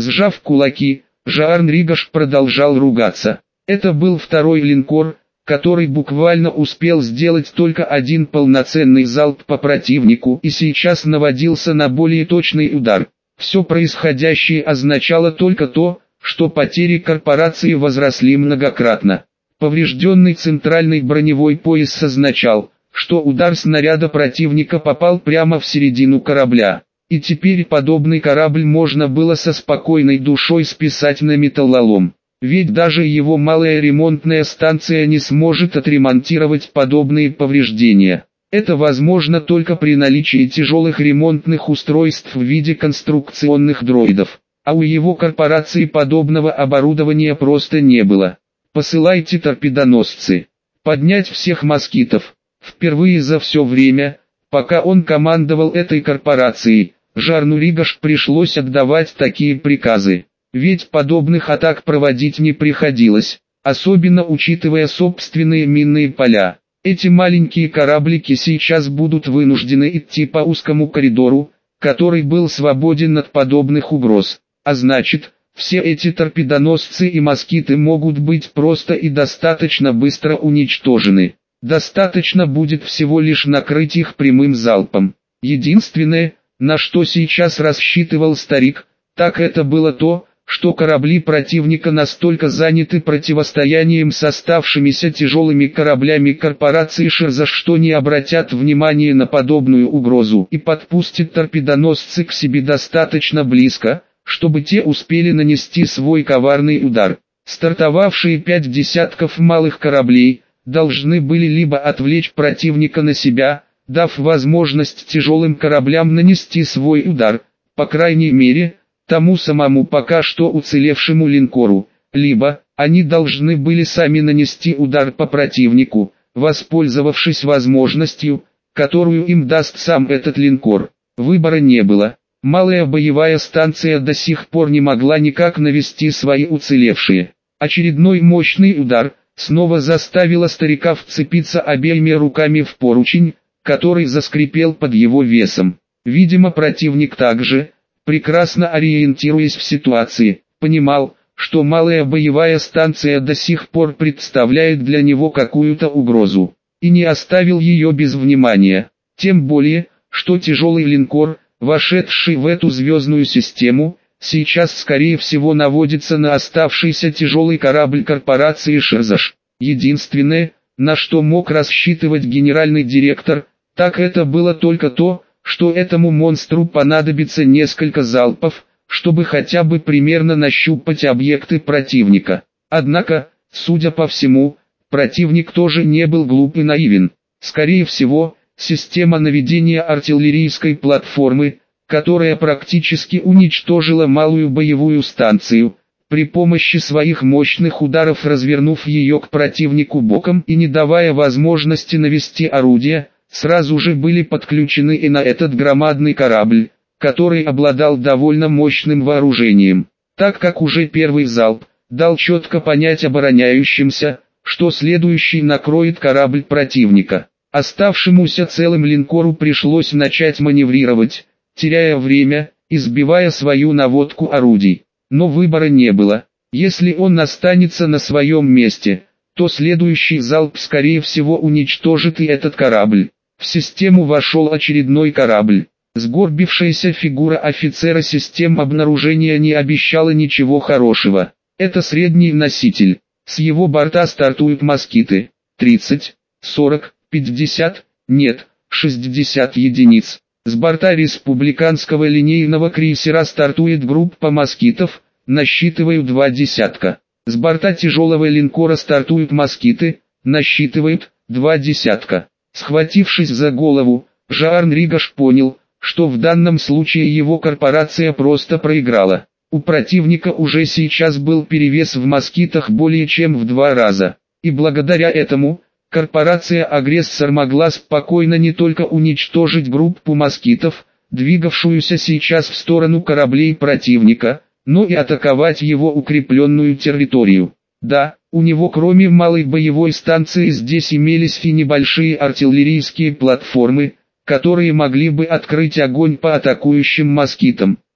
Сжав кулаки, Жаарн Ригаш продолжал ругаться. Это был второй линкор, который буквально успел сделать только один полноценный залп по противнику и сейчас наводился на более точный удар. Все происходящее означало только то, что потери корпорации возросли многократно. Поврежденный центральный броневой пояс означал, что удар снаряда противника попал прямо в середину корабля. И теперь подобный корабль можно было со спокойной душой списать на металлолом. Ведь даже его малая ремонтная станция не сможет отремонтировать подобные повреждения. Это возможно только при наличии тяжелых ремонтных устройств в виде конструкционных дроидов. А у его корпорации подобного оборудования просто не было. Посылайте торпедоносцы. Поднять всех москитов. Впервые за все время, пока он командовал этой корпорацией, Жаарну Ригаш пришлось отдавать такие приказы. Ведь подобных атак проводить не приходилось, особенно учитывая собственные минные поля. Эти маленькие кораблики сейчас будут вынуждены идти по узкому коридору, который был свободен от подобных угроз. А значит, все эти торпедоносцы и москиты могут быть просто и достаточно быстро уничтожены. Достаточно будет всего лишь накрыть их прямым залпом. Единственное, на что сейчас рассчитывал старик, так это было то, что корабли противника настолько заняты противостоянием с оставшимися тяжелыми кораблями корпорации Шерза, что не обратят внимания на подобную угрозу и подпустят торпедоносцы к себе достаточно близко, чтобы те успели нанести свой коварный удар. Стартовавшие 5 десятков малых кораблей должны были либо отвлечь противника на себя, дав возможность тяжелым кораблям нанести свой удар, по крайней мере, тому самому пока что уцелевшему линкору, либо они должны были сами нанести удар по противнику, воспользовавшись возможностью, которую им даст сам этот линкор. Выбора не было. Малая боевая станция до сих пор не могла никак навести свои уцелевшие. Очередной мощный удар снова заставила старика вцепиться обеими руками в поручень, который заскрипел под его весом. Видимо, противник также, прекрасно ориентируясь в ситуации, понимал, что малая боевая станция до сих пор представляет для него какую-то угрозу, и не оставил ее без внимания. Тем более, что тяжелый линкор, вошедший в эту звездную систему, сейчас скорее всего наводится на оставшийся тяжелый корабль корпорации Шерзаш. Единственное, на что мог рассчитывать генеральный директор, так это было только то, что этому монстру понадобится несколько залпов, чтобы хотя бы примерно нащупать объекты противника. Однако, судя по всему, противник тоже не был глуп и наивен. Скорее всего, система наведения артиллерийской платформы, которая практически уничтожила малую боевую станцию, при помощи своих мощных ударов развернув ее к противнику боком и не давая возможности навести орудия, сразу же были подключены и на этот громадный корабль, который обладал довольно мощным вооружением. Так как уже первый залп дал четко понять обороняющимся, что следующий накроет корабль противника. Оставшемуся целым линкору пришлось начать маневрировать, теряя время, избивая свою наводку орудий. Но выбора не было. Если он останется на своем месте, то следующий залп скорее всего уничтожит и этот корабль. В систему вошел очередной корабль. Сгорбившаяся фигура офицера систем обнаружения не обещала ничего хорошего. Это средний носитель. С его борта стартуют москиты. 30, 40, 50, нет, 60 единиц. С борта республиканского линейного крейсера стартует группа москитов, насчитывают 2 десятка. С борта тяжелого линкора стартуют москиты, насчитывают 2 десятка. Схватившись за голову, Жаарн Ригаш понял, что в данном случае его корпорация просто проиграла. У противника уже сейчас был перевес в москитах более чем в 2 раза. И благодаря этому, корпорация-агрессор могла спокойно не только уничтожить группу москитов, двигавшуюся сейчас в сторону кораблей противника, но и атаковать его укрепленную территорию. Да, у него кроме малой боевой станции здесь имелись и небольшие артиллерийские платформы, которые могли бы открыть огонь по атакующим москитам.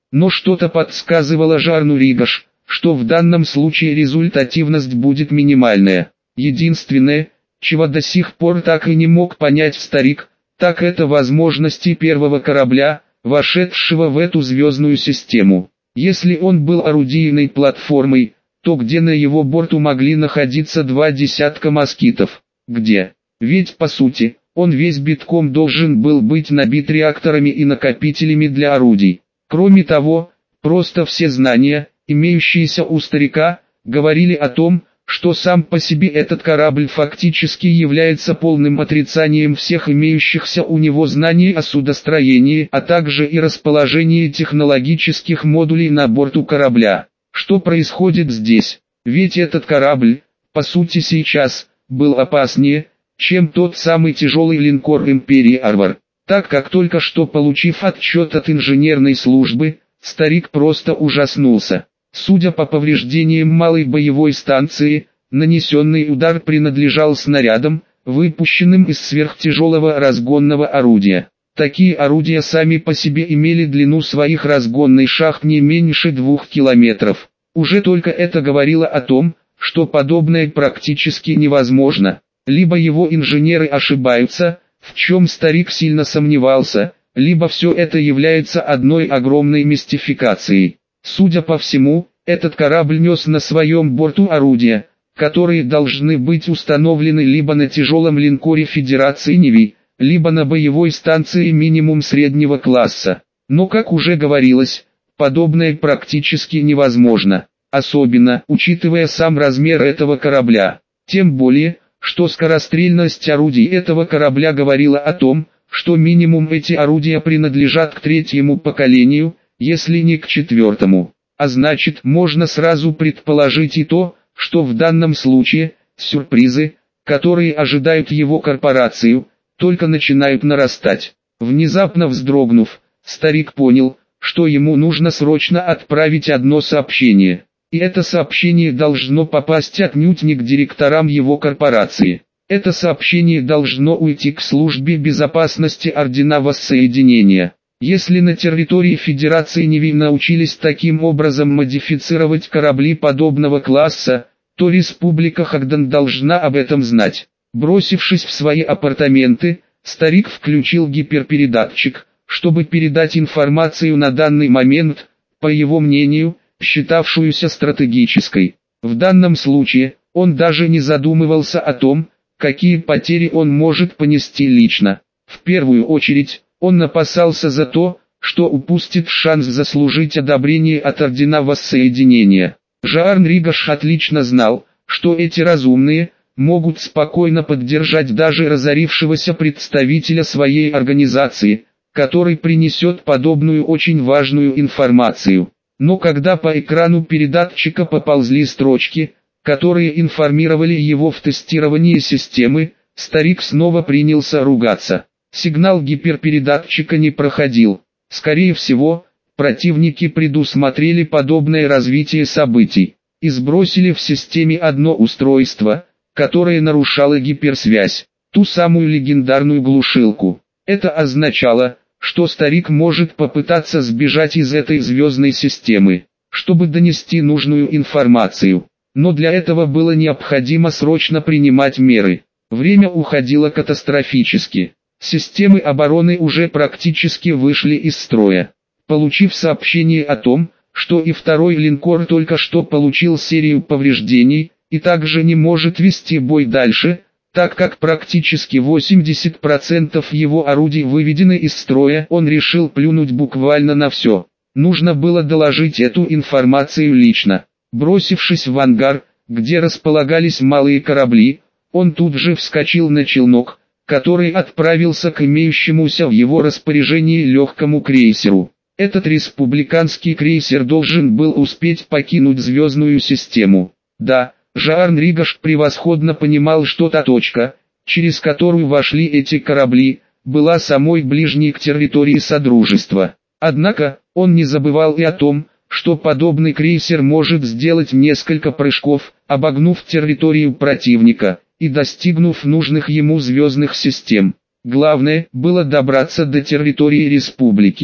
Но что-то подсказывало Жарну Ригаш, что в данном случае результативность будет минимальная. Единственное, чего до сих пор так и не мог понять старик, так это возможности первого корабля, вошедшего в эту звездную систему. Если он был орудийной платформой, то где на его борту могли находиться 20 москитов? Где? Ведь по сути, он весь битком должен был быть набит реакторами и накопителями для орудий. Кроме того, просто все знания, имеющиеся у старика, говорили о том, что сам по себе этот корабль фактически является полным отрицанием всех имеющихся у него знаний о судостроении, а также и расположении технологических модулей на борту корабля. Что происходит здесь? Ведь этот корабль, по сути сейчас, был опаснее, чем тот самый тяжелый линкор Империи Арвар. Так как только что получив отчет от инженерной службы, старик просто ужаснулся. Судя по повреждениям малой боевой станции, нанесенный удар принадлежал снарядам, выпущенным из сверхтяжелого разгонного орудия. Такие орудия сами по себе имели длину своих разгонных шахт не меньше 2 километров. Уже только это говорило о том, что подобное практически невозможно. Либо его инженеры ошибаются, в чем старик сильно сомневался, либо все это является одной огромной мистификацией. Судя по всему, этот корабль нес на своем борту орудия, которые должны быть установлены либо на тяжелом линкоре Федерации Неви, либо на боевой станции минимум среднего класса. Но, как уже говорилось, подобное практически невозможно, особенно учитывая сам размер этого корабля. Тем более, что скорострельность орудий этого корабля говорила о том, что минимум эти орудия принадлежат к третьему поколению, если не к четвертому. А значит, можно сразу предположить и то, что в данном случае, сюрпризы, которые ожидают его корпорацию, только начинают нарастать. Внезапно вздрогнув, старик понял, что ему нужно срочно отправить одно сообщение. И это сообщение должно попасть отнюдь не к директорам его корпорации. Это сообщение должно уйти к службе безопасности Ордена Воссоединения. Если на территории Федерации Неви научились таким образом модифицировать корабли подобного класса, то Республика Хагдан должна об этом знать. Бросившись в свои апартаменты, старик включил гиперпередатчик, чтобы передать информацию на данный момент, по его мнению, считавшуюся стратегической. В данном случае, он даже не задумывался о том, какие потери он может понести лично. В первую очередь, он опасался за то, что упустит шанс заслужить одобрение от Ордена Воссоединения. Жаарн Ригаш отлично знал, что эти разумные могут спокойно поддержать даже разорившегося представителя своей организации, который принесет подобную очень важную информацию. Но когда по экрану передатчика поползли строчки, которые информировали его в тестировании системы, старик снова принялся ругаться. Сигнал гиперпередатчика не проходил. Скорее всего, противники предусмотрели подобное развитие событий и сбросили в системе одно устройство, которое нарушало гиперсвязь, ту самую легендарную глушилку. Это означало, что старик может попытаться сбежать из этой звездной системы, чтобы донести нужную информацию. Но для этого было необходимо срочно принимать меры. Время уходило катастрофически. Системы обороны уже практически вышли из строя. Получив сообщение о том, что и второй линкор только что получил серию повреждений, и также не может вести бой дальше, так как практически 80% его орудий выведены из строя, он решил плюнуть буквально на все. Нужно было доложить эту информацию лично. Бросившись в ангар, где располагались малые корабли, он тут же вскочил на челнок, который отправился к имеющемуся в его распоряжении легкому крейсеру. Этот республиканский крейсер должен был успеть покинуть звездную систему. Да, Жаарн Ригаш превосходно понимал, что та точка, через которую вошли эти корабли, была самой ближней к территории Содружества. Однако, он не забывал и о том, что подобный крейсер может сделать несколько прыжков, обогнув территорию противника и достигнув нужных ему звездных систем. Главное было добраться до территории республики.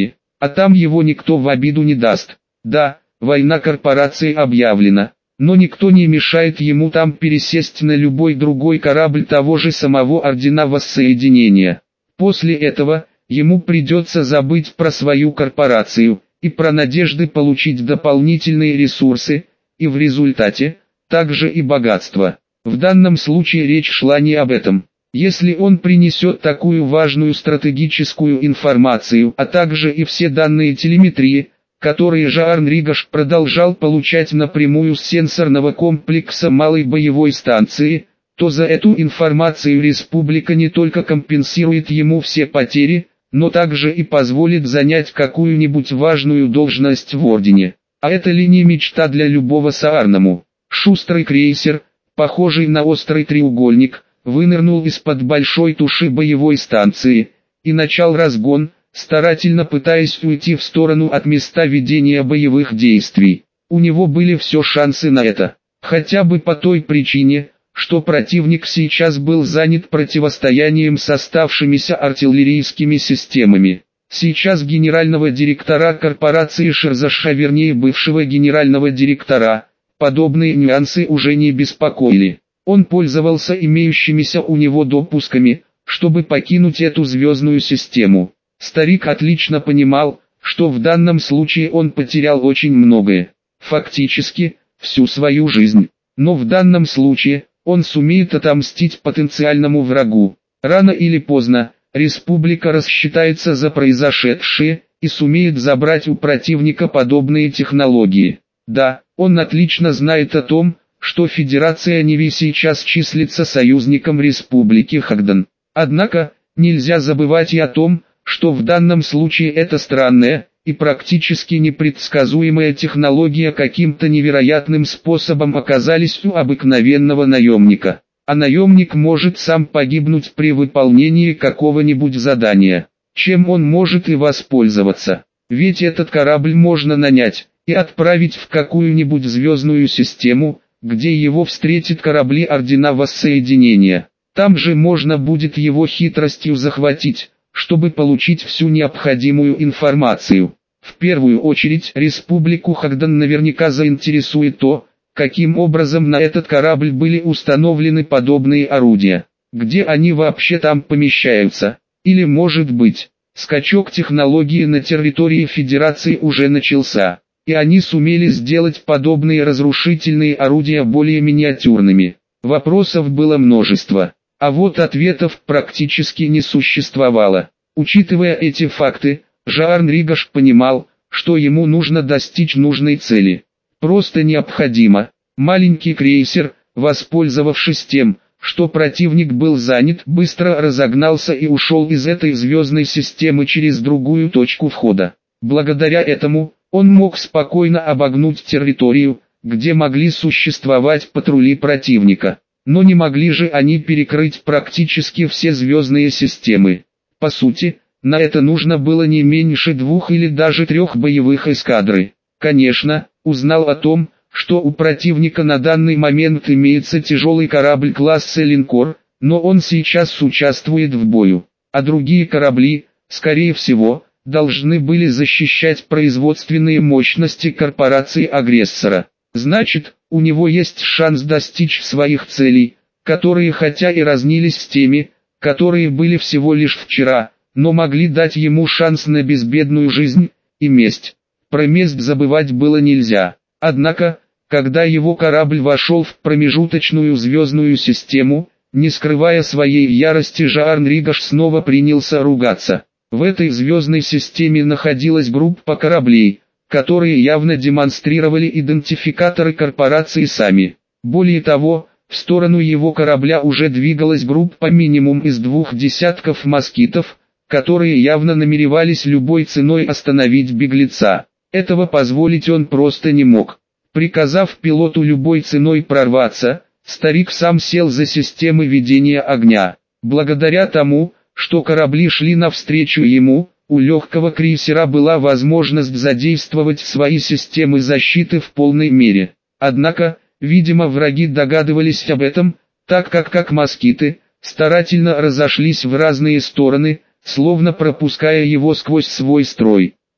а там его никто в обиду не даст. Да, война корпорации объявлена, но никто не мешает ему там пересесть на любой другой корабль того же самого Ордена Воссоединения. После этого, ему придется забыть про свою корпорацию, и про надежды получить дополнительные ресурсы, и в результате, также и богатство. В данном случае речь шла не об этом. Если он принесет такую важную стратегическую информацию, а также и все данные телеметрии, которые Жаарн Ригаш продолжал получать напрямую с сенсорного комплекса малой боевой станции, то за эту информацию республика не только компенсирует ему все потери, но также и позволит занять какую-нибудь важную должность в Ордене. А это ли не мечта для любого Саарному? Шустрый крейсер, похожий на острый треугольник, вынырнул из-под большой туши боевой станции и начал разгон, старательно пытаясь уйти в сторону от места ведения боевых действий. У него были все шансы на это, хотя бы по той причине, что противник сейчас был занят противостоянием с оставшимися артиллерийскими системами. Сейчас генерального директора корпорации Шерзаша, вернее бывшего генерального директора, подобные нюансы уже не беспокоили. Он пользовался имеющимися у него допусками, чтобы покинуть эту звездную систему. Старик отлично понимал, что в данном случае он потерял очень многое, фактически, всю свою жизнь. Но в данном случае, он сумеет отомстить потенциальному врагу. Рано или поздно, республика рассчитается за произошедшее, и сумеет забрать у противника подобные технологии. Да, он отлично знает о том, что Федерация Неви сейчас числится союзником Республики Хагдан. Однако, нельзя забывать и о том, что в данном случае эта странная и практически непредсказуемая технология каким-то невероятным способом оказались у обыкновенного наемника. А наемник может сам погибнуть при выполнении какого-нибудь задания, чем он может и воспользоваться. Ведь этот корабль можно нанять и отправить в какую-нибудь звездную систему, где его встретят корабли Ордена Воссоединения. Там же можно будет его хитростью захватить, чтобы получить всю необходимую информацию. В первую очередь Республику Хагдан наверняка заинтересует то, каким образом на этот корабль были установлены подобные орудия. Где они вообще там помещаются? Или может быть, скачок технологии на территории Федерации уже начался, и они сумели сделать подобные разрушительные орудия более миниатюрными. Вопросов было множество, а вот ответов практически не существовало. Учитывая эти факты, Жаарн Ригаш понимал, что ему нужно достичь нужной цели. Просто необходимо. Маленький крейсер, воспользовавшись тем, что противник был занят, быстро разогнался и ушел из этой звездной системы через другую точку входа. Благодаря этому, он мог спокойно обогнуть территорию, где могли существовать патрули противника. Но не могли же они перекрыть практически все звездные системы. По сути, на это нужно было не меньше 2 или даже 3 боевых эскадры. Конечно, узнал о том, что у противника на данный момент имеется тяжелый корабль класса линкор, но он сейчас участвует в бою. А другие корабли, скорее всего, должны были защищать производственные мощности корпорации-агрессора. Значит, у него есть шанс достичь своих целей, которые хотя и разнились с теми, которые были всего лишь вчера, но могли дать ему шанс на безбедную жизнь и месть. Про месть забывать было нельзя. Однако, когда его корабль вошел в промежуточную звездную систему, не скрывая своей ярости, Жаарн Ригаш снова принялся ругаться. В этой звездной системе находилась группа кораблей, которые явно демонстрировали идентификаторы корпорации сами. Более того, в сторону его корабля уже двигалась группа минимум из 2 десятков москитов, которые явно намеревались любой ценой остановить беглеца. Этого позволить он просто не мог. Приказав пилоту любой ценой прорваться, старик сам сел за системы ведения огня. Благодаря тому, что корабли шли навстречу ему, у легкого крейсера была возможность задействовать свои системы защиты в полной мере. Однако, видимо, враги догадывались об этом, так как москиты старательно разошлись в разные стороны, словно пропуская его сквозь свой строй.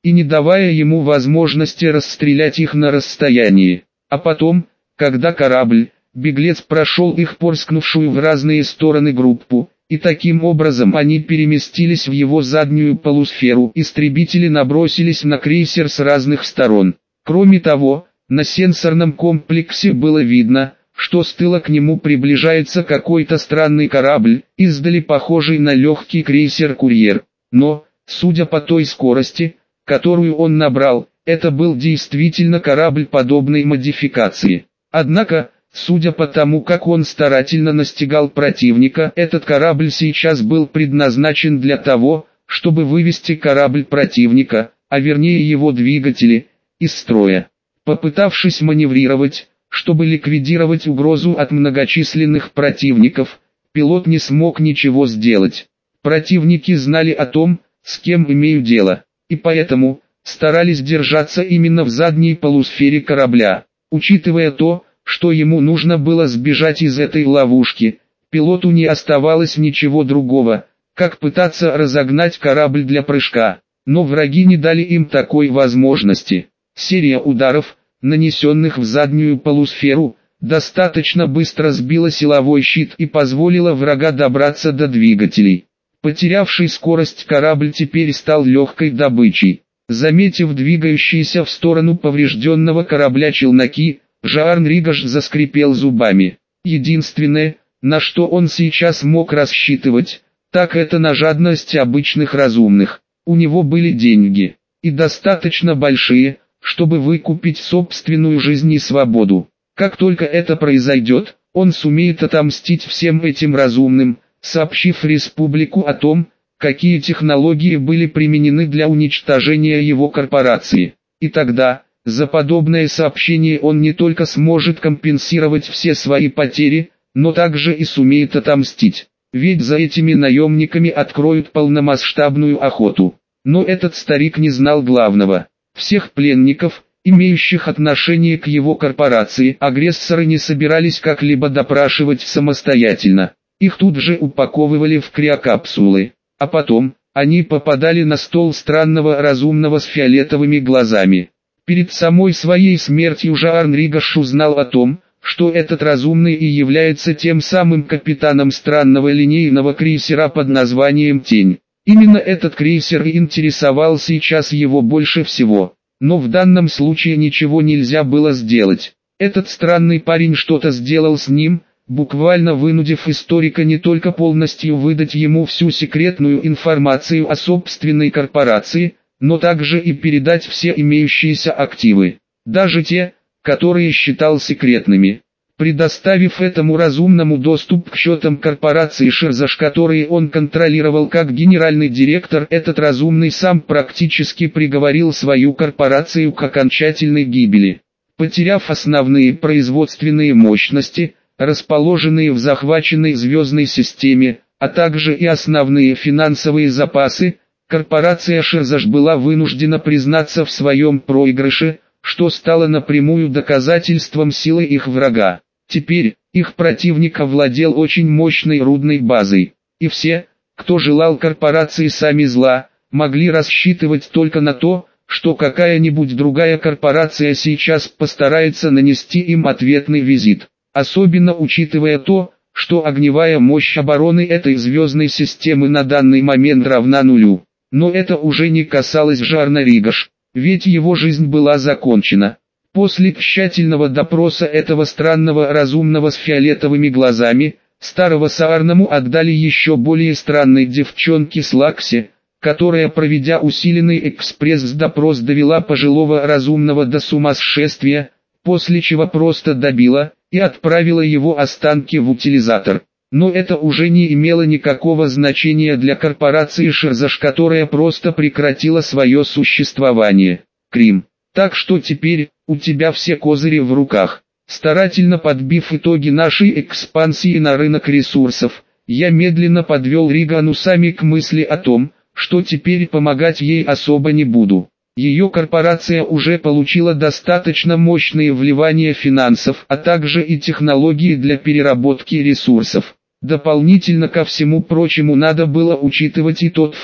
и не давая ему возможности расстрелять их на расстоянии. А потом, когда корабль, беглец прошел их порскнувшую в разные стороны группу, и таким образом они переместились в его заднюю полусферу, истребители набросились на крейсер с разных сторон. Кроме того, на сенсорном комплексе было видно, что с тыла к нему приближается какой-то странный корабль, издали похожий на легкий крейсер-курьер. Но, судя по той скорости, которую он набрал, это был действительно корабль подобной модификации. Однако, судя по тому, как он старательно настигал противника, этот корабль сейчас был предназначен для того, чтобы вывести корабль противника, а вернее его двигатели, из строя. Попытавшись маневрировать, чтобы ликвидировать угрозу от многочисленных противников, пилот не смог ничего сделать. Противники знали о том, с кем имеют дело, и поэтому старались держаться именно в задней полусфере корабля. Учитывая то, что ему нужно было сбежать из этой ловушки, пилоту не оставалось ничего другого, как пытаться разогнать корабль для прыжка. Но враги не дали им такой возможности. Серия ударов, нанесенных в заднюю полусферу, достаточно быстро сбила силовой щит и позволила врага добраться до двигателей. Потерявший скорость корабль теперь стал легкой добычей. Заметив двигающиеся в сторону поврежденного корабля челноки, Жаарн Ригаш заскрипел зубами. Единственное, на что он сейчас мог рассчитывать, так это на жадность обычных разумных. У него были деньги, и достаточно большие, чтобы выкупить собственную жизнь и свободу. Как только это произойдет, он сумеет отомстить всем этим разумным, сообщив республику о том, какие технологии были применены для уничтожения его корпорации. И тогда, за подобное сообщение он не только сможет компенсировать все свои потери, но также и сумеет отомстить. Ведь за этими наемниками откроют полномасштабную охоту. Но этот старик не знал главного. Всех пленников, имеющих отношение к его корпорации, агрессоры не собирались как-либо допрашивать самостоятельно. Их тут же упаковывали в криокапсулы. А потом, они попадали на стол странного разумного с фиолетовыми глазами. Перед самой своей смертью Жаарн Ригаш узнал о том, что этот разумный и является тем самым капитаном странного линейного крейсера под названием «Тень». Именно этот крейсер и интересовал сейчас его больше всего. Но в данном случае ничего нельзя было сделать. Этот странный парень что-то сделал с ним, буквально вынудив историка не только полностью выдать ему всю секретную информацию о собственной корпорации, но также и передать все имеющиеся активы, даже те, которые считал секретными. Предоставив этому разумному доступ к счетам корпорации Шерзаш, которые он контролировал как генеральный директор, этот разумный сам практически приговорил свою корпорацию к окончательной гибели. Потеряв основные производственные мощности, расположенные в захваченной звездной системе, а также и основные финансовые запасы, корпорация Шерзаш была вынуждена признаться в своем проигрыше, что стало напрямую доказательством силы их врага. Теперь, их противник овладел очень мощной рудной базой, и все, кто желал корпорации сами зла, могли рассчитывать только на то, что какая-нибудь другая корпорация сейчас постарается нанести им ответный визит. Особенно учитывая то, что огневая мощь обороны этой звездной системы на данный момент равна нулю. Но это уже не касалось Жаарна Ригаш, ведь его жизнь была закончена. После тщательного допроса этого странного разумного с фиолетовыми глазами, старого Саарному отдали еще более странной девчонке Слаксе, которая, проведя усиленный экспресс-допрос, довела пожилого разумного до сумасшествия, после чего просто добила и отправила его останки в утилизатор. Но это уже не имело никакого значения для корпорации Шерзаш, которая просто прекратила свое существование. Крим. Так что теперь, у тебя все козыри в руках. Старательно подбив итоги нашей экспансии на рынок ресурсов, я медленно подвел Ригану Сами к мысли о том, что теперь помогать ей особо не буду. Ее корпорация уже получила достаточно мощные вливания финансов, а также и технологии для переработки ресурсов. Дополнительно ко всему прочему надо было учитывать и тот факт,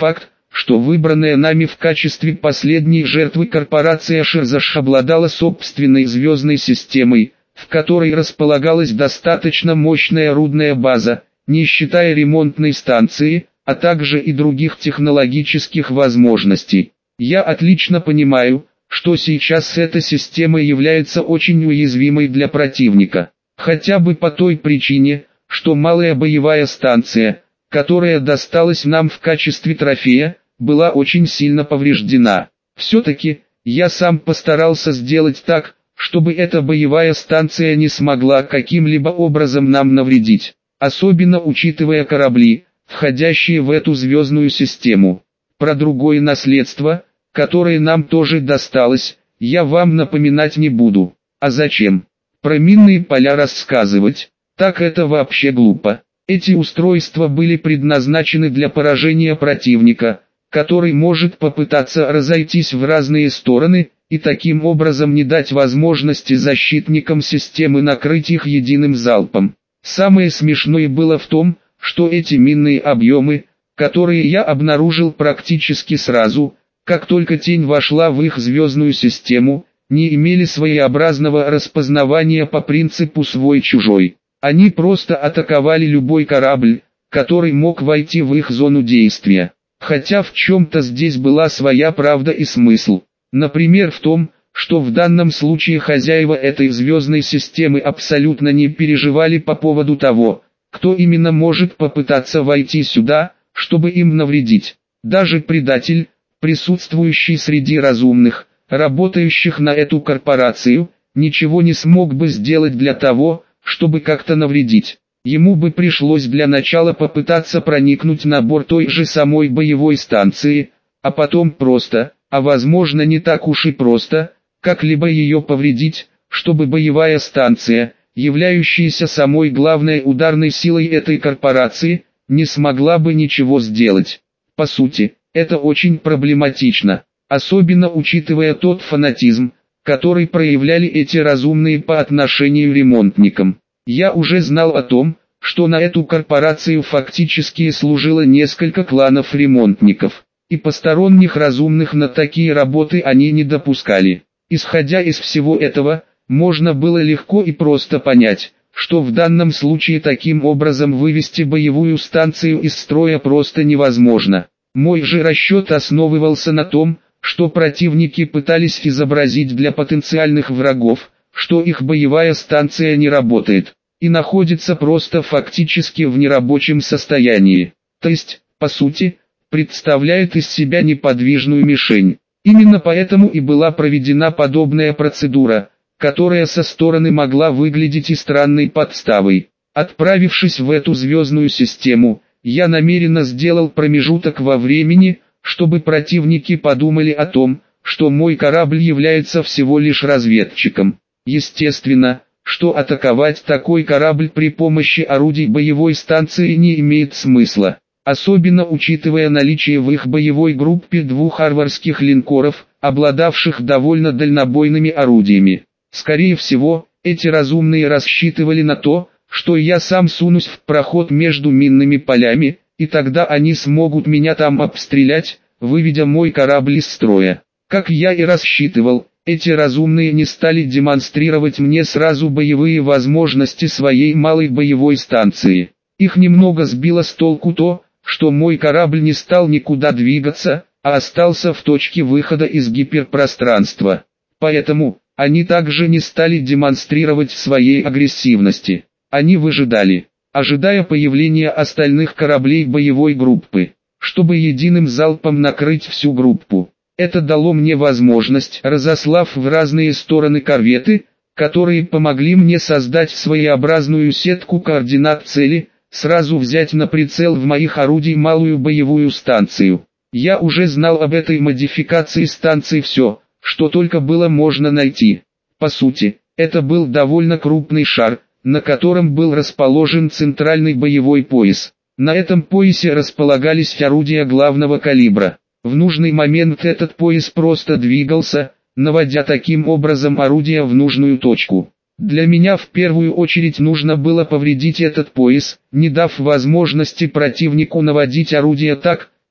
что выбранная нами в качестве последней жертвы корпорация Ширзаш обладала собственной звездной системой, в которой располагалась достаточно мощная рудная база, не считая ремонтной станции, а также и других технологических возможностей. Я отлично понимаю, что сейчас эта система является очень уязвимой для противника. Хотя бы по той причине, что малая боевая станция, которая досталась нам в качестве трофея, была очень сильно повреждена. Все-таки, я сам постарался сделать так, чтобы эта боевая станция не смогла каким-либо образом нам навредить, особенно учитывая корабли, входящие в эту звездную систему. Про другое наследство, которое нам тоже досталось, я вам напоминать не буду. А зачем? Про минные поля рассказывать, так это вообще глупо. Эти устройства были предназначены для поражения противника, который может попытаться разойтись в разные стороны, и таким образом не дать возможности защитникам системы накрыть их единым залпом. Самое смешное было в том, что эти минные объемы, которые я обнаружил практически сразу, как только тень вошла в их звездную систему, не имели своеобразного распознавания по принципу свой-чужой. Они просто атаковали любой корабль, который мог войти в их зону действия. Хотя в чем-то здесь была своя правда и смысл. Например в том, что в данном случае хозяева этой звездной системы абсолютно не переживали по поводу того, кто именно может попытаться войти сюда, чтобы им навредить. Даже предатель, присутствующий среди разумных, работающих на эту корпорацию, ничего не смог бы сделать для того, чтобы как-то навредить. Ему бы пришлось для начала попытаться проникнуть на борт той же самой боевой станции, а потом просто, а возможно не так уж и просто, как-либо ее повредить, чтобы боевая станция, являющаяся самой главной ударной силой этой корпорации, не смогла бы ничего сделать. По сути, это очень проблематично, особенно учитывая тот фанатизм, который проявляли эти разумные по отношению к ремонтникам. Я уже знал о том, что на эту корпорацию фактически служило несколько кланов ремонтников, и посторонних разумных на такие работы они не допускали. Исходя из всего этого, можно было легко и просто понять, что в данном случае таким образом вывести боевую станцию из строя просто невозможно. Мой же расчет основывался на том, что противники пытались изобразить для потенциальных врагов, что их боевая станция не работает, и находится просто фактически в нерабочем состоянии. То есть, по сути, представляет из себя неподвижную мишень. Именно поэтому и была проведена подобная процедура, которая со стороны могла выглядеть и странной подставой. Отправившись в эту звездную систему, я намеренно сделал промежуток во времени, чтобы противники подумали о том, что мой корабль является всего лишь разведчиком. Естественно, что атаковать такой корабль при помощи орудий боевой станции не имеет смысла, особенно учитывая наличие в их боевой группе двух арварских линкоров, обладавших довольно дальнобойными орудиями. Скорее всего, эти разумные рассчитывали на то, что я сам сунусь в проход между минными полями, и тогда они смогут меня там обстрелять, выведя мой корабль из строя. Как я и рассчитывал, эти разумные не стали демонстрировать мне сразу боевые возможности своей малой боевой станции. Их немного сбило с толку то, что мой корабль не стал никуда двигаться, а остался в точке выхода из гиперпространства. Поэтому, они также не стали демонстрировать своей агрессивности. Они выжидали, ожидая появления остальных кораблей боевой группы, чтобы единым залпом накрыть всю группу. Это дало мне возможность, разослав в разные стороны корветы, которые помогли мне создать своеобразную сетку координат цели, сразу взять на прицел в моих орудий малую боевую станцию. Я уже знал об этой модификации станции все, что только было можно найти. По сути, это был довольно крупный шар, на котором был расположен центральный боевой пояс. На этом поясе располагались орудия главного калибра. В нужный момент этот пояс просто двигался, наводя таким образом орудия в нужную точку. Для меня в первую очередь нужно было повредить этот пояс, не дав возможности противнику наводить орудия так,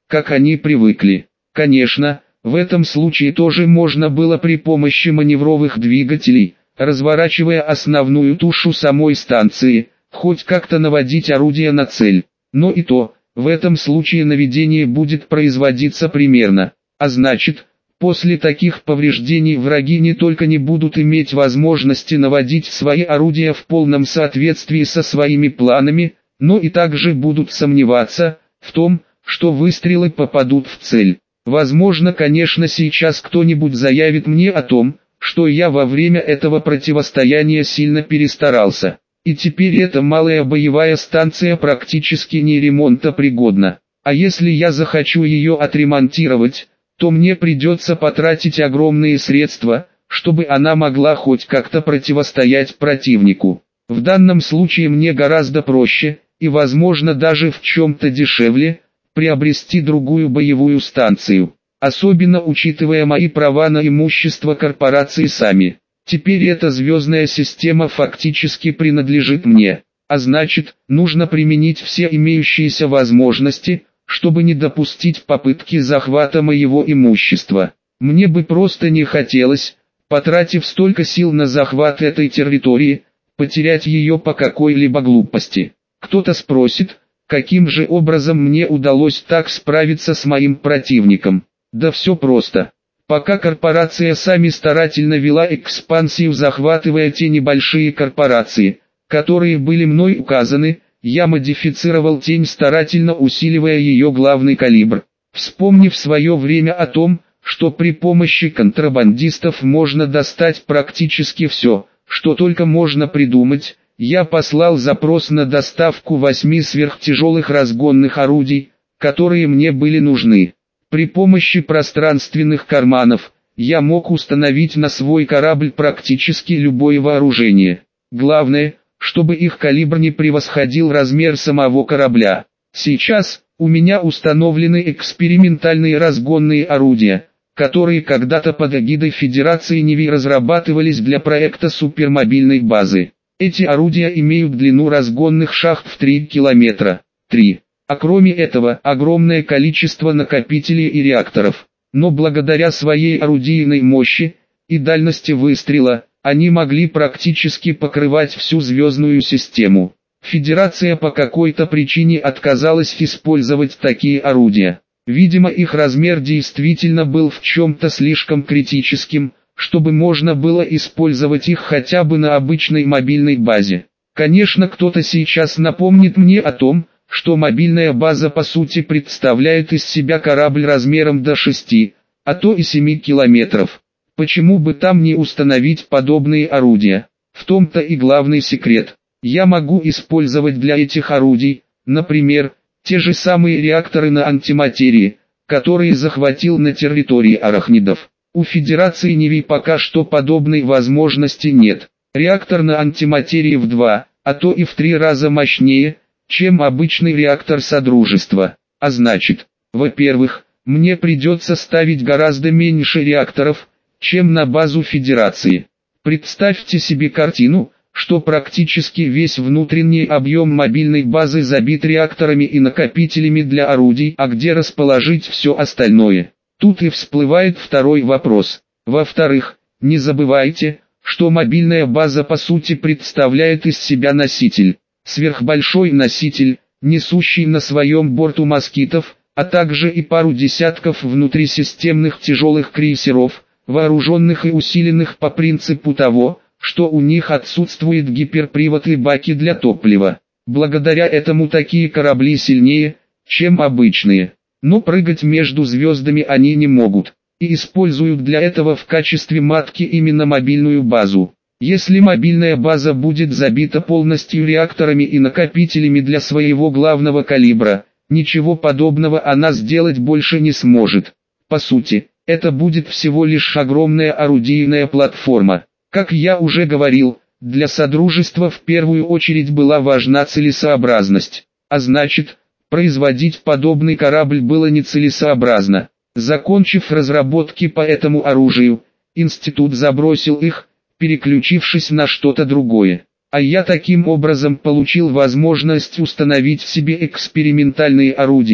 как они привыкли. Конечно, в этом случае тоже можно было при помощи маневровых двигателей, разворачивая основную тушу самой станции, хоть как-то наводить орудие на цель. Но и то, в этом случае наведение будет производиться примерно. А значит, после таких повреждений враги не только не будут иметь возможности наводить свои орудия в полном соответствии со своими планами, но и также будут сомневаться в том, что выстрелы попадут в цель. Возможно, конечно, сейчас кто-нибудь заявит мне о том, что я во время этого противостояния сильно перестарался. И теперь эта малая боевая станция практически не ремонтопригодна. А если я захочу ее отремонтировать, то мне придется потратить огромные средства, чтобы она могла хоть как-то противостоять противнику. В данном случае мне гораздо проще, и возможно даже в чем-то дешевле, приобрести другую боевую станцию, особенно учитывая мои права на имущество корпорации сами. Теперь эта звездная система фактически принадлежит мне, а значит, нужно применить все имеющиеся возможности, чтобы не допустить попытки захвата моего имущества. Мне бы просто не хотелось, потратив столько сил на захват этой территории, потерять ее по какой-либо глупости. Кто-то спросит, каким же образом мне удалось так справиться с моим противником? Да все просто. Пока корпорация сами старательно вела экспансию, захватывая те небольшие корпорации, которые были мной указаны, я модифицировал тень, старательно усиливая ее главный калибр. Вспомнив свое время о том, что при помощи контрабандистов можно достать практически все, что только можно придумать, я послал запрос на доставку 8 сверхтяжелых разгонных орудий, которые мне были нужны. При помощи пространственных карманов, я мог установить на свой корабль практически любое вооружение. Главное, чтобы их калибр не превосходил размер самого корабля. Сейчас, у меня установлены экспериментальные разгонные орудия, которые когда-то под эгидой Федерации Неви разрабатывались для проекта супермобильной базы. Эти орудия имеют длину разгонных шахт в 3 километра. 3. А кроме этого, огромное количество накопителей и реакторов. Но благодаря своей орудийной мощи и дальности выстрела, они могли практически покрывать всю звездную систему. Федерация по какой-то причине отказалась использовать такие орудия. Видимо, их размер действительно был в чем-то слишком критическим, чтобы можно было использовать их хотя бы на обычной мобильной базе. Конечно, кто-то сейчас напомнит мне о том, что мобильная база по сути представляет из себя корабль размером до 6, а то и 7 километров. Почему бы там не установить подобные орудия? В том-то и главный секрет. Я могу использовать для этих орудий, например, те же самые реакторы на антиматерии, которые захватил на территории арахнидов. У Федерации Неви пока что подобной возможности нет. Реактор на антиматерии в 2, а то и в 3 раза мощнее, чем обычный реактор Содружества. А значит, во-первых, мне придется ставить гораздо меньше реакторов, чем на базу Федерации. Представьте себе картину, что практически весь внутренний объем мобильной базы забит реакторами и накопителями для орудий, а где расположить все остальное? Тут и всплывает второй вопрос. Во-вторых, не забывайте, что мобильная база по сути представляет из себя носитель. Сверхбольшой носитель, несущий на своем борту москитов, а также и пару десятков внутрисистемных тяжелых крейсеров, вооруженных и усиленных по принципу того, что у них отсутствует гиперпривод и баки для топлива. Благодаря этому такие корабли сильнее, чем обычные. Но прыгать между звездами они не могут, и используют для этого в качестве матки именно мобильную базу. Если мобильная база будет забита полностью реакторами и накопителями для своего главного калибра, ничего подобного она сделать больше не сможет. По сути, это будет всего лишь огромная орудийная платформа. Как я уже говорил, для Содружества в первую очередь была важна целесообразность, а значит, производить подобный корабль было нецелесообразно. Закончив разработки по этому оружию, институт забросил их, переключившись на что-то другое. А я таким образом получил возможность установить в себе экспериментальные орудия,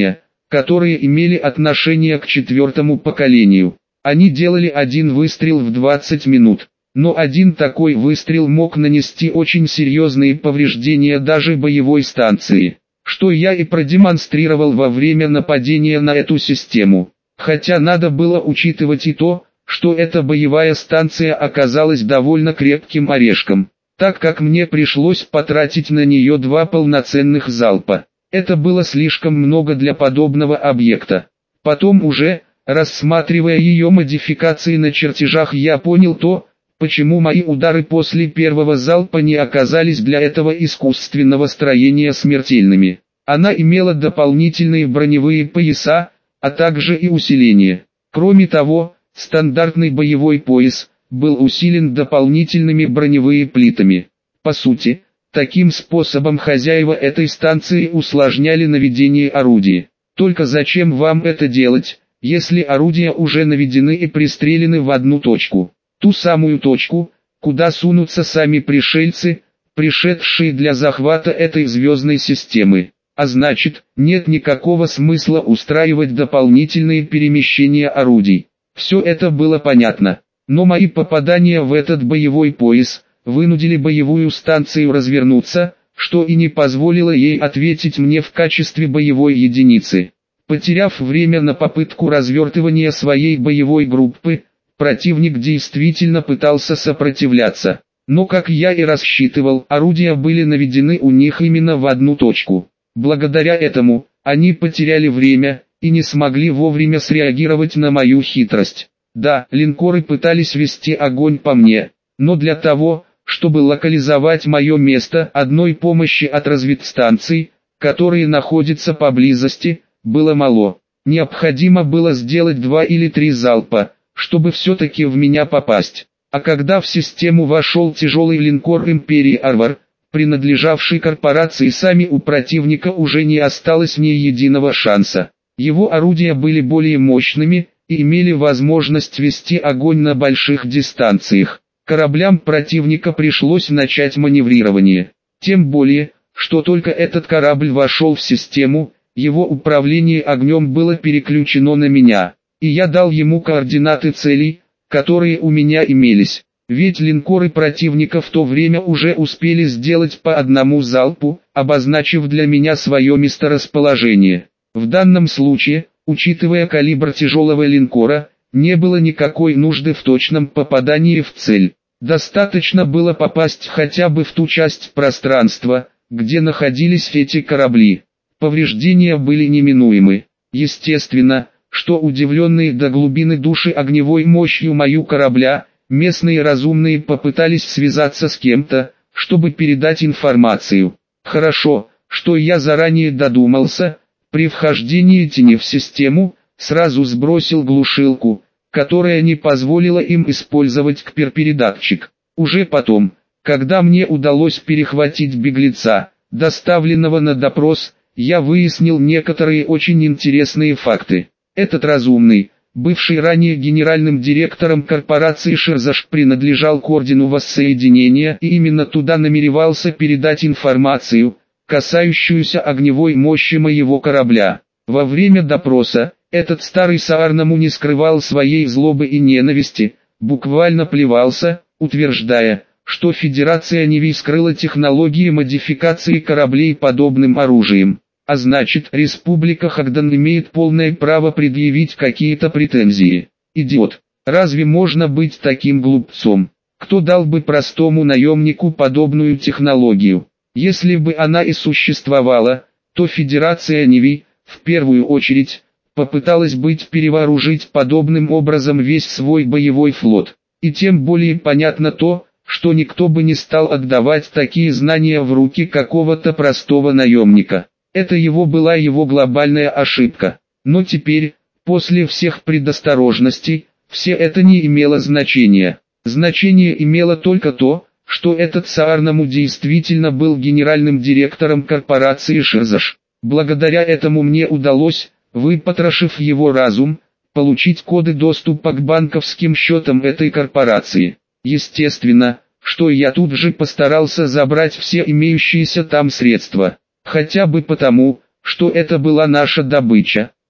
которые имели отношение к четвертому поколению. Они делали один выстрел в 20 минут. Но один такой выстрел мог нанести очень серьезные повреждения даже боевой станции, что я и продемонстрировал во время нападения на эту систему. Хотя надо было учитывать и то, что эта боевая станция оказалась довольно крепким орешком, так как мне пришлось потратить на нее 2 полноценных залпа. Это было слишком много для подобного объекта. Потом уже, рассматривая ее модификации на чертежах, я понял то, почему мои удары после первого залпа не оказались для этого искусственного строения смертельными. Она имела дополнительные броневые пояса, а также и усиление. Кроме того, стандартный боевой пояс был усилен дополнительными броневыми плитами. По сути, таким способом хозяева этой станции усложняли наведение орудия. Только зачем вам это делать, если орудия уже наведены и пристрелены в одну точку? Ту самую точку, куда сунутся сами пришельцы, пришедшие для захвата этой звездной системы. А значит, нет никакого смысла устраивать дополнительные перемещения орудий. Все это было понятно. Но мои попадания в этот боевой пояс вынудили боевую станцию развернуться, что и не позволило ей ответить мне в качестве боевой единицы. Потеряв время на попытку развертывания своей боевой группы, противник действительно пытался сопротивляться. Но как я и рассчитывал, орудия были наведены у них именно в одну точку. Благодаря этому, они потеряли время и не смогли вовремя среагировать на мою хитрость. Да, линкоры пытались вести огонь по мне, но для того, чтобы локализовать мое место, одной помощи от разведстанций, которые находятся поблизости, было мало. Необходимо было сделать 2 или 3 залпа, чтобы все-таки в меня попасть. А когда в систему вошел тяжелый линкор Империи Арвар, принадлежавший корпорации, сами у противника уже не осталось ни единого шанса. Его орудия были более мощными и имели возможность вести огонь на больших дистанциях. Кораблям противника пришлось начать маневрирование. Тем более, что только этот корабль вошел в систему, его управление огнем было переключено на меня, и я дал ему координаты целей, которые у меня имелись. Ведь линкоры противника в то время уже успели сделать по одному залпу, обозначив для меня свое месторасположение. В данном случае, учитывая калибр тяжелого линкора, не было никакой нужды в точном попадании в цель. Достаточно было попасть хотя бы в ту часть пространства, где находились эти корабли. Повреждения были неминуемы. Естественно, что удивленные до глубины души огневой мощью мою корабля, местные разумные попытались связаться с кем-то, чтобы передать информацию. Хорошо, что я заранее додумался, при вхождении тени в систему, сразу сбросил глушилку, которая не позволила им использовать КПИР-передатчик. Уже потом, когда мне удалось перехватить беглеца, доставленного на допрос, я выяснил некоторые очень интересные факты. Этот разумный, бывший ранее генеральным директором корпорации Шерзаш, принадлежал к ордену Воссоединения и именно туда намеревался передать информацию, касающуюся огневой мощи моего корабля. Во время допроса, этот старый Саарнаму не скрывал своей злобы и ненависти, буквально плевался, утверждая, что Федерация Неви скрыла технологии модификации кораблей подобным оружием. А значит, Республика Хагдан имеет полное право предъявить какие-то претензии. Идиот. Разве можно быть таким глупцом? Кто дал бы простому наемнику подобную технологию? Если бы она и существовала, то Федерация Неви, в первую очередь, попыталась перевооружить подобным образом весь свой боевой флот. И тем более понятно то, что никто бы не стал отдавать такие знания в руки какого-то простого наемника. Это была его глобальная ошибка. Но теперь, после всех предосторожностей, все это не имело значения. Значение имело только то, что этот Саарнаму действительно был генеральным директором корпорации Шерзаш. Благодаря этому мне удалось, выпотрошив его разум, получить коды доступа к банковским счетам этой корпорации. Естественно, что я тут же постарался забрать все имеющиеся там средства. Хотя бы потому, что это была наша добыча.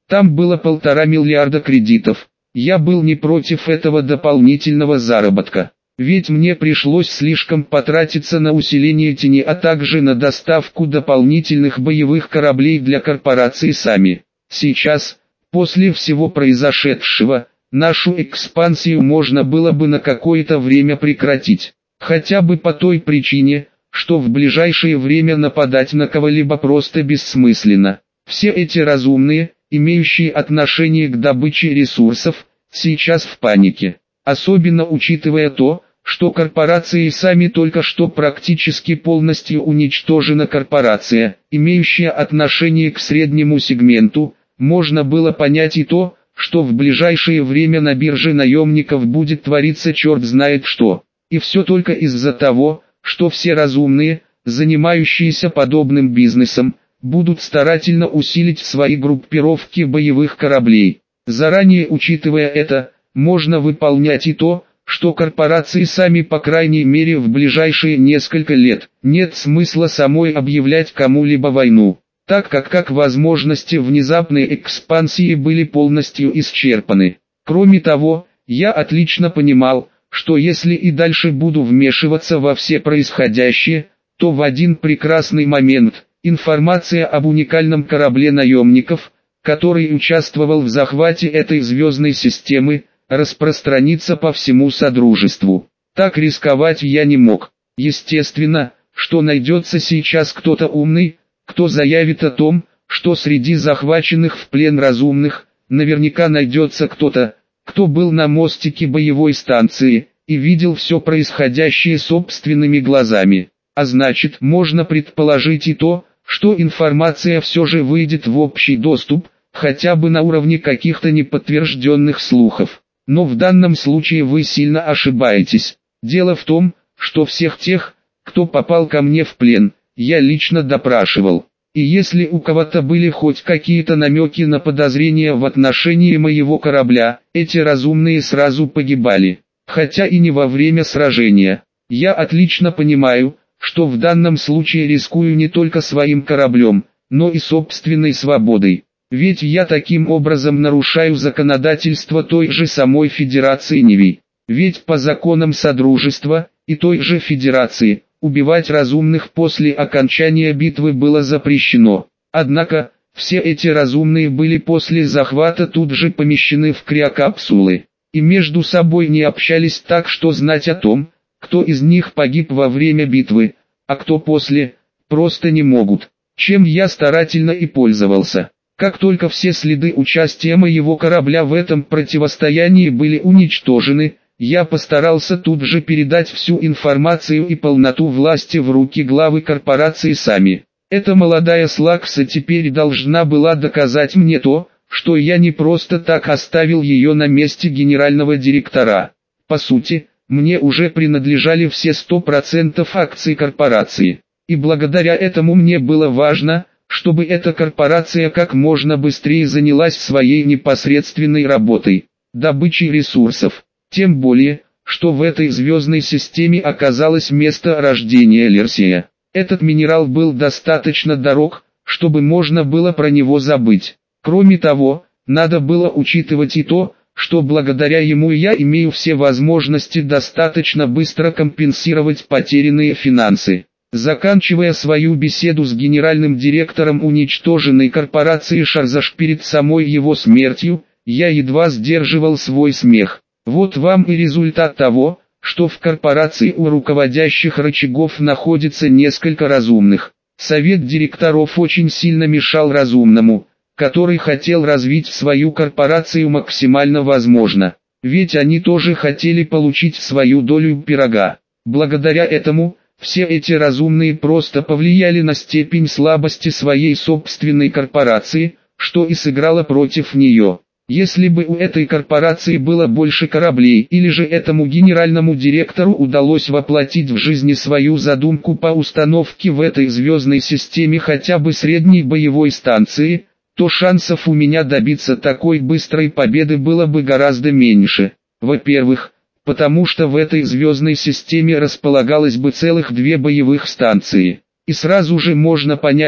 Там было 1,5 миллиарда кредитов. Я был не против этого дополнительного заработка. Ведь мне пришлось слишком потратиться на усиление тени, а также на доставку дополнительных боевых кораблей для корпорации сами. Сейчас, после всего произошедшего, нашу экспансию можно было бы на какое-то время прекратить. Хотя бы по той причине, что в ближайшее время нападать на кого-либо просто бессмысленно. Все эти разумные, имеющие отношение к добыче ресурсов, сейчас в панике. Особенно учитывая то, что корпорации сами только что практически полностью уничтожена. Корпорация, имеющая отношение к среднему сегменту, можно было понять и то, что в ближайшее время на бирже наемников будет твориться черт знает что. И все только из-за того, что все разумные, занимающиеся подобным бизнесом, будут старательно усилить свои группировки боевых кораблей. Заранее учитывая это, можно выполнять и то, что корпорации сами по крайней мере в ближайшие несколько лет, нет смысла самой объявлять кому-либо войну, так как возможности внезапной экспансии были полностью исчерпаны. Кроме того, я отлично понимал, что если и дальше буду вмешиваться во все происходящее, то в один прекрасный момент, информация об уникальном корабле наемников, который участвовал в захвате этой звездной системы, распространится по всему Содружеству. Так рисковать я не мог. Естественно, что найдется сейчас кто-то умный, кто заявит о том, что среди захваченных в плен разумных, наверняка найдется кто-то, кто был на мостике боевой станции, и видел все происходящее собственными глазами. А значит, можно предположить и то, что информация все же выйдет в общий доступ, хотя бы на уровне каких-то неподтвержденных слухов. Но в данном случае вы сильно ошибаетесь. Дело в том, что всех тех, кто попал ко мне в плен, я лично допрашивал. И если у кого-то были хоть какие-то намеки на подозрения в отношении моего корабля, эти разумные сразу погибали. Хотя и не во время сражения. Я отлично понимаю, что в данном случае рискую не только своим кораблем, но и собственной свободой. Ведь я таким образом нарушаю законодательство той же самой Федерации Неви. Ведь по законам Содружества и той же Федерации, убивать разумных после окончания битвы было запрещено. Однако, все эти разумные были после захвата тут же помещены в криокапсулы, и между собой не общались, так что знать о том, кто из них погиб во время битвы, а кто после, просто не могут, чем я старательно и пользовался. Как только все следы участия моего корабля в этом противостоянии были уничтожены, я постарался тут же передать всю информацию и полноту власти в руки главы корпорации сами. Эта молодая Слакса теперь должна была доказать мне то, что я не просто так оставил ее на месте генерального директора. По сути, мне уже принадлежали все 100% акций корпорации. И благодаря этому мне было важно, чтобы эта корпорация как можно быстрее занялась своей непосредственной работой, добычей ресурсов. Тем более, что в этой звездной системе оказалось место рождения Лерсия. Этот минерал был достаточно дорог, чтобы можно было про него забыть. Кроме того, надо было учитывать и то, что благодаря ему я имею все возможности достаточно быстро компенсировать потерянные финансы. Заканчивая свою беседу с генеральным директором уничтоженной корпорации Шарзаш перед самой его смертью, я едва сдерживал свой смех. Вот вам и результат того, что в корпорации у руководящих рычагов находится несколько разумных. Совет директоров очень сильно мешал разумному, который хотел развить свою корпорацию максимально возможно. Ведь они тоже хотели получить свою долю пирога. Благодаря этому, все эти разумные просто повлияли на степень слабости своей собственной корпорации, что и сыграло против нее. Если бы у этой корпорации было больше кораблей, или же этому генеральному директору удалось воплотить в жизни свою задумку по установке в этой звездной системе хотя бы средней боевой станции, то шансов у меня добиться такой быстрой победы было бы гораздо меньше. Во-первых, потому что в этой звездной системе располагалось бы целых 2 боевых станции. И сразу же можно понять,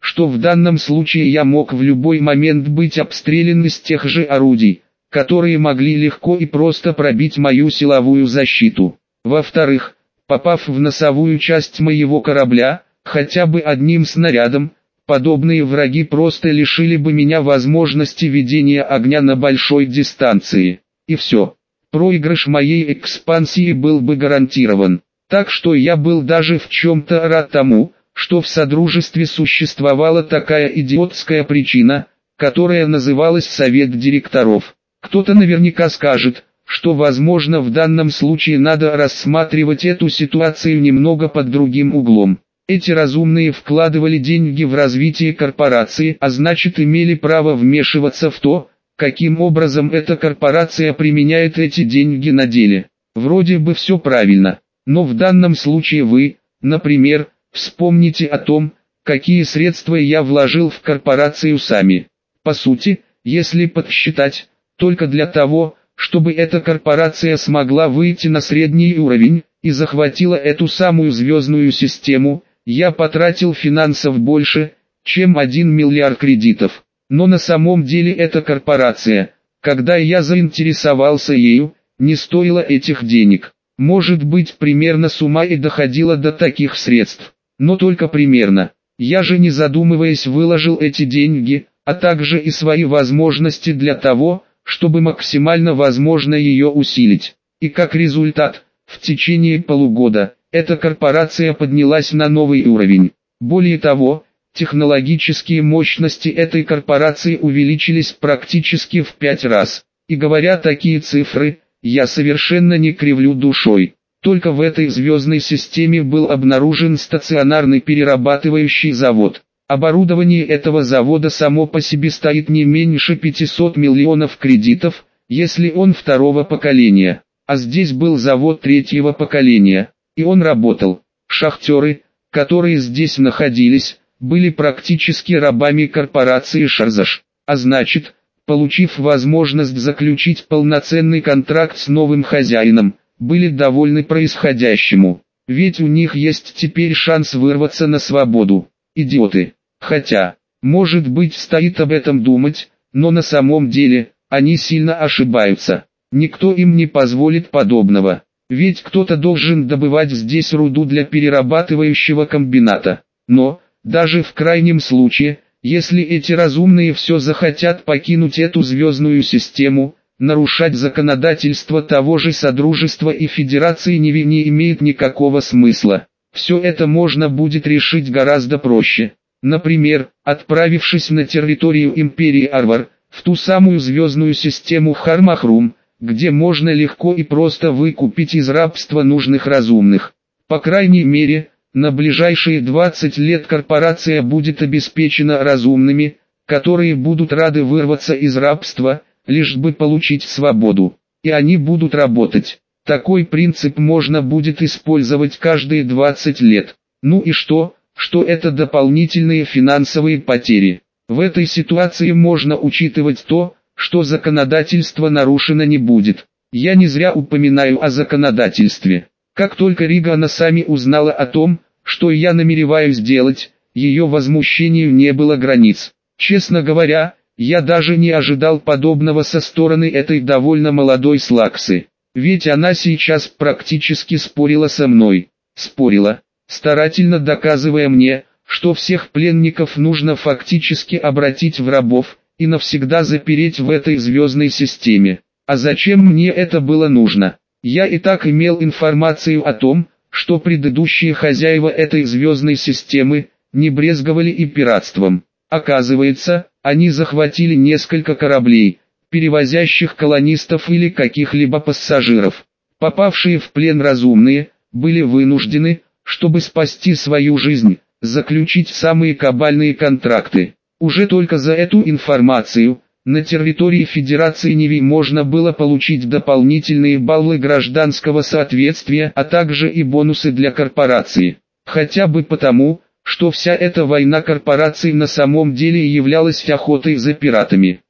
что в данном случае я мог в любой момент быть обстрелян из тех же орудий, которые могли легко и просто пробить мою силовую защиту. Во-вторых, попав в носовую часть моего корабля, хотя бы одним снарядом, подобные враги просто лишили бы меня возможности ведения огня на большой дистанции. И все. Проигрыш моей экспансии был бы гарантирован. Так что я был даже в чем-то рад тому, что в Содружестве существовала такая идиотская причина, которая называлась Совет директоров. Кто-то наверняка скажет, что возможно в данном случае надо рассматривать эту ситуацию немного под другим углом. Эти разумные вкладывали деньги в развитие корпорации, а значит имели право вмешиваться в то, каким образом эта корпорация применяет эти деньги на деле. Вроде бы все правильно, но в данном случае вы, например, вспомните о том, какие средства я вложил в корпорацию сами. По сути, если подсчитать, только для того, чтобы эта корпорация смогла выйти на средний уровень и захватила эту самую звездную систему, я потратил финансов больше, чем 1 миллиард кредитов. Но на самом деле эта корпорация, когда я заинтересовался ею, не стоила этих денег. Может быть, примерно сумма и доходила до таких средств, но только примерно. Я же не задумываясь выложил эти деньги, а также и свои возможности для того, чтобы максимально возможно ее усилить. И как результат, в течение полугода, эта корпорация поднялась на новый уровень. Более того, технологические мощности этой корпорации увеличились практически в 5 раз. И говоря такие цифры, я совершенно не кривлю душой. Только в этой звездной системе был обнаружен стационарный перерабатывающий завод. Оборудование этого завода само по себе стоит не меньше 500 миллионов кредитов, если он второго поколения. А здесь был завод третьего поколения, и он работал. Шахтеры, которые здесь находились, были практически рабами корпорации Шарзаш. А значит, получив возможность заключить полноценный контракт с новым хозяином, были довольны происходящему. Ведь у них есть теперь шанс вырваться на свободу. Идиоты. Хотя, может быть, стоит об этом думать, но на самом деле, они сильно ошибаются. Никто им не позволит подобного. Ведь кто-то должен добывать здесь руду для перерабатывающего комбината. Но, даже в крайнем случае, если эти разумные все захотят покинуть эту звездную систему, нарушать законодательство того же Содружества и Федерации не имеет никакого смысла. Все это можно будет решить гораздо проще. Например, отправившись на территорию Империи Арвар, в ту самую звездную систему Хармахрум, где можно легко и просто выкупить из рабства нужных разумных. По крайней мере, на ближайшие 20 лет корпорация будет обеспечена разумными, которые будут рады вырваться из рабства, лишь бы получить свободу. И они будут работать. Такой принцип можно будет использовать каждые 20 лет. Ну и что это дополнительные финансовые потери. В этой ситуации можно учитывать то, что законодательство нарушено не будет. Я не зря упоминаю о законодательстве. Как только Ригана сами узнала о том, что я намереваюсь делать, ее возмущению не было границ. Честно говоря, я даже не ожидал подобного со стороны этой довольно молодой Слаксы. Ведь она сейчас практически спорила со мной. Спорила, старательно доказывая мне, что всех пленников нужно фактически обратить в рабов и навсегда запереть в этой звездной системе. А зачем мне это было нужно? Я и так имел информацию о том, что предыдущие хозяева этой звездной системы не брезговали и пиратством. Оказывается, они захватили несколько кораблей, перевозящих колонистов или каких-либо пассажиров. Попавшие в плен разумные, были вынуждены, чтобы спасти свою жизнь, заключить самые кабальные контракты. Уже только за эту информацию, на территории Федерации Ниви можно было получить дополнительные баллы гражданского соответствия, а также и бонусы для корпорации. Хотя бы потому, что вся эта война корпораций на самом деле являлась охотой за пиратами.